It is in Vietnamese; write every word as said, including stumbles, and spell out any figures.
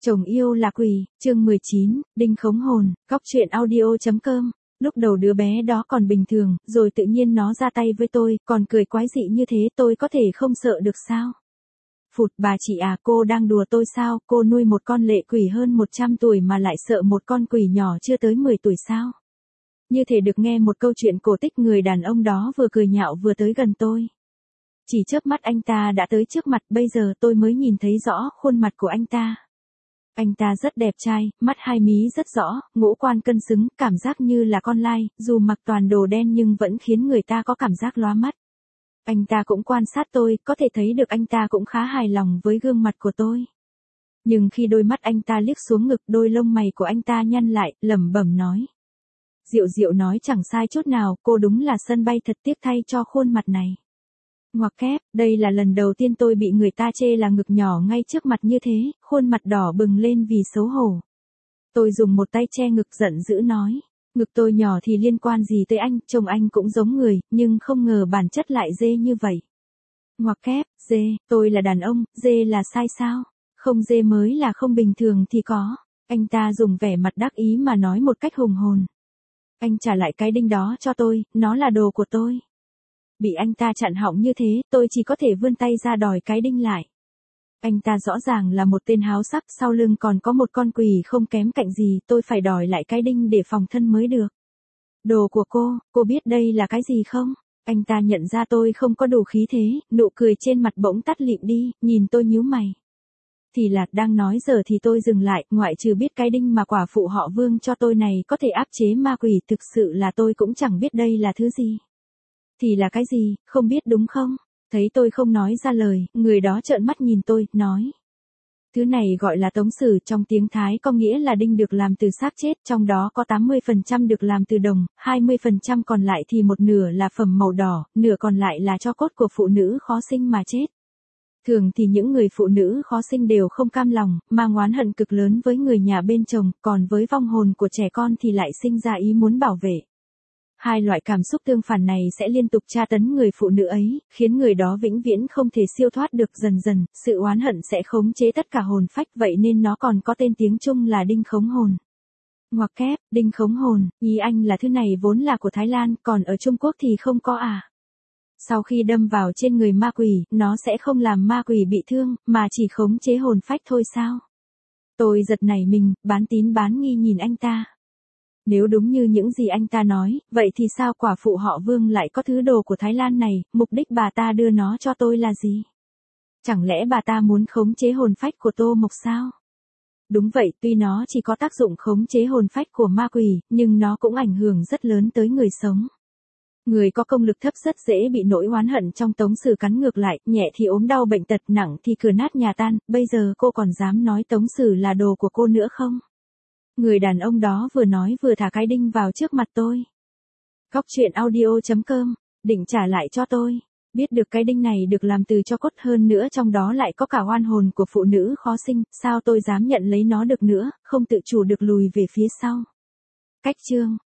Chồng yêu là quỷ, chương mười chín, đinh khống hồn, góc truyện audio.com. Lúc đầu đứa bé đó còn bình thường, rồi tự nhiên nó ra tay với tôi, còn cười quái dị như thế, tôi có thể không sợ được sao? Phụt, bà chị à, cô đang đùa tôi sao? Cô nuôi một con lệ quỷ hơn một trăm tuổi mà lại sợ một con quỷ nhỏ chưa tới mười tuổi sao? Như thể được nghe một câu chuyện cổ tích, người đàn ông đó vừa cười nhạo vừa tới gần tôi. Chỉ chớp mắt anh ta đã tới trước mặt, bây giờ tôi mới nhìn thấy rõ khuôn mặt của anh ta. Anh ta rất đẹp trai, mắt hai mí rất rõ, ngũ quan cân xứng, cảm giác như là con lai, dù mặc toàn đồ đen nhưng vẫn khiến người ta có cảm giác lóa mắt. Anh ta cũng quan sát tôi, có thể thấy được anh ta cũng khá hài lòng với gương mặt của tôi. Nhưng khi đôi mắt anh ta liếc xuống ngực, đôi lông mày của anh ta nhăn lại, lẩm bẩm nói. Diệu Diệu nói chẳng sai chút nào, cô đúng là sân bay, thật tiếc thay cho khuôn mặt này. Ngoặc kép, đây là lần đầu tiên tôi bị người ta chê là ngực nhỏ ngay trước mặt như thế, khuôn mặt đỏ bừng lên vì xấu hổ. Tôi dùng một tay che ngực giận dữ nói, ngực tôi nhỏ thì liên quan gì tới anh, chồng anh cũng giống người, nhưng không ngờ bản chất lại dê như vậy. Ngoặc kép, dê, tôi là đàn ông, dê là sai sao? Không, dê mới là không bình thường thì có. Anh ta dùng vẻ mặt đắc ý mà nói một cách hùng hồn. Anh trả lại cái đinh đó cho tôi, nó là đồ của tôi. Bị anh ta chặn họng như thế, tôi chỉ có thể vươn tay ra đòi cái đinh lại. Anh ta rõ ràng là một tên háo sắc, sau lưng còn có một con quỷ không kém cạnh gì, tôi phải đòi lại cái đinh để phòng thân mới được. Đồ của cô, cô biết đây là cái gì không? Anh ta nhận ra tôi không có đủ khí thế, nụ cười trên mặt bỗng tắt lịm đi, nhìn tôi nhíu mày. Thì là, đang nói giờ thì tôi dừng lại, ngoại trừ biết cái đinh mà quả phụ họ Vương cho tôi này có thể áp chế ma quỷ, thực sự là tôi cũng chẳng biết đây là thứ gì. Thì là cái gì, không biết đúng không? Thấy tôi không nói ra lời, người đó trợn mắt nhìn tôi, nói. Thứ này gọi là tống sử, trong tiếng Thái có nghĩa là đinh được làm từ xác chết, trong đó có tám mươi phần trăm được làm từ đồng, hai mươi phần trăm còn lại thì một nửa là phẩm màu đỏ, nửa còn lại là tro cốt của phụ nữ khó sinh mà chết. Thường thì những người phụ nữ khó sinh đều không cam lòng, mang oán hận cực lớn với người nhà bên chồng, còn với vong hồn của trẻ con thì lại sinh ra ý muốn bảo vệ. Hai loại cảm xúc tương phản này sẽ liên tục tra tấn người phụ nữ ấy, khiến người đó vĩnh viễn không thể siêu thoát được. Dần dần, sự oán hận sẽ khống chế tất cả hồn phách, vậy nên nó còn có tên tiếng Trung là đinh khống hồn. Ngoặc kép, đinh khống hồn, ý anh là thứ này vốn là của Thái Lan, còn ở Trung Quốc thì không có à? Sau khi đâm vào trên người ma quỷ, nó sẽ không làm ma quỷ bị thương, mà chỉ khống chế hồn phách thôi sao? Tôi giật nảy mình, bán tín bán nghi nhìn anh ta. Nếu đúng như những gì anh ta nói, vậy thì sao quả phụ họ Vương lại có thứ đồ của Thái Lan này, mục đích bà ta đưa nó cho tôi là gì? Chẳng lẽ bà ta muốn khống chế hồn phách của Tô Mộc sao? Đúng vậy, tuy nó chỉ có tác dụng khống chế hồn phách của ma quỷ, nhưng nó cũng ảnh hưởng rất lớn tới người sống. Người có công lực thấp rất dễ bị nỗi oán hận trong tống sử cắn ngược lại, nhẹ thì ốm đau bệnh tật, nặng thì cửa nát nhà tan, bây giờ cô còn dám nói tống sử là đồ của cô nữa không? Người đàn ông đó vừa nói vừa thả cái đinh vào trước mặt tôi. Góc truyện audio.com, định trả lại cho tôi. Biết được cái đinh này được làm từ tro cốt, hơn nữa trong đó lại có cả oan hồn của phụ nữ khó sinh, sao tôi dám nhận lấy nó được nữa, không tự chủ được lùi về phía sau. Cách chương.